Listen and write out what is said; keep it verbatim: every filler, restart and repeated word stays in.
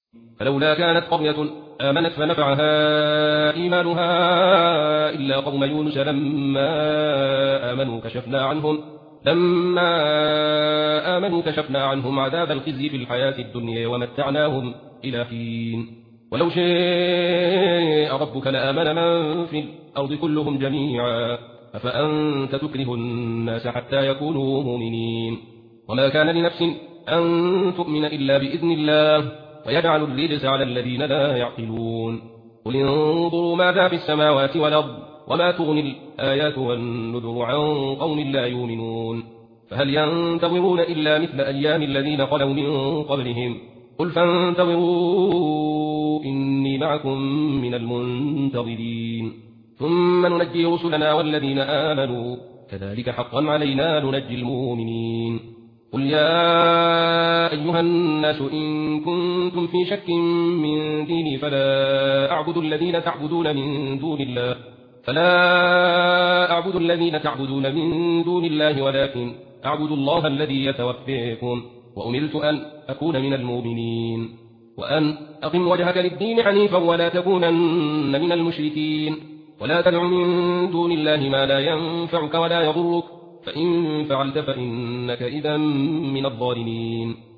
فلولا كانت قرية آمنت فنفعها إيمانها إلا قوم يونس لما آمنوا كشفنا عنهم لما آمنوا كشفنا عنهم عذاب الخزي في الحياة الدنيا ومتعناهم إلى حين ولو شاء ربك لآمن من في الأرض كلهم جميعا أفأنت تكره الناس حتى يكونوا مؤمنين وما كان لنفس أن تؤمن إلا بإذن الله ويجعل الرجس على الذين لا يعقلون قل انظروا ماذا في السماوات والأرض وما تغني الآيات والنذر عن قوم لا يؤمنون فهل ينتظرون إلا مثل أيام الذين خلوا من قبلهم قل فانتظروا إني معكم من المنتظرين ثم ننجي رسلنا والذين آمنوا كذلك حقا علينا ننجي المؤمنين قل يا أيها الناس إن كنتم في شك من ديني فلا أعبد الذين تعبدون من دون الله فلا أعبد الذين تعبدون من دون الله ولكن أعبد الله الذي يتوفيكم وأمرت أن أكون من المؤمنين وأن أقم وجهك للدين حنيفا ولا تكونن من المشركين ولا تدع من دون الله ما لا ينفعك ولا يضرك فإن فعلت فإنك إذا من الظالمين